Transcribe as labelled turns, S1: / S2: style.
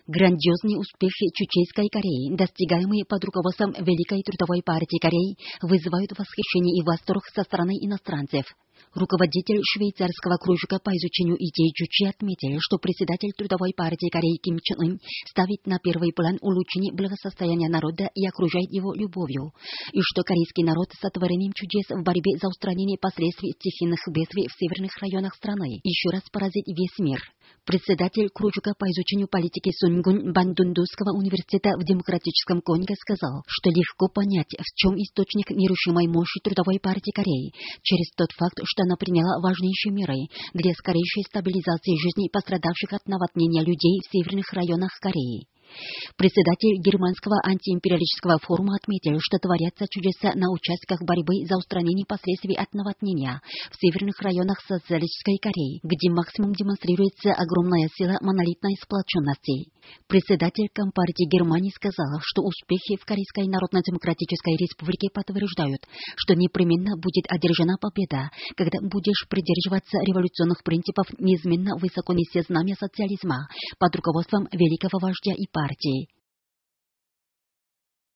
S1: Грандиозные успехи Чучейской Кореи, достигаемые под руководством Великой Трудовой партии Кореи, вызывают восхищение и восторг со стороны иностранцев. Руководитель швейцарского кружка по изучению идей Чучи отметил, что председатель Трудовой партии Кореи Ким Чен Ын ставит на первый план улучшение благосостояния народа и окружает его любовью, и что корейский народ сотворением чудес в борьбе за устранение последствий стихийных бедствий в северных районах страны еще раз поразит весь мир. Председатель кружка по изучению политики Сунгун Бандундусского университета в Демократическом Конго сказал, что легко понять, в чем источник нерушимой мощи Трудовой партии Кореи, через тот факт, что она приняла важнейшие меры для скорейшей стабилизации жизни пострадавших от наводнения людей в северных районах Кореи. Председатель германского антиимпериалистического форума отметил, что творятся чудеса на участках борьбы за устранение последствий от наводнения в северных районах социалистической Кореи, где максимум демонстрируется огромная сила монолитной сплоченности. Председатель Компартии Германии сказал, что успехи в Корейской Народно-Демократической Республике подтверждают, что непременно будет одержана победа, когда будешь придерживаться революционных принципов, неизменно высоко неся знамя социализма под руководством великого вождя и партии.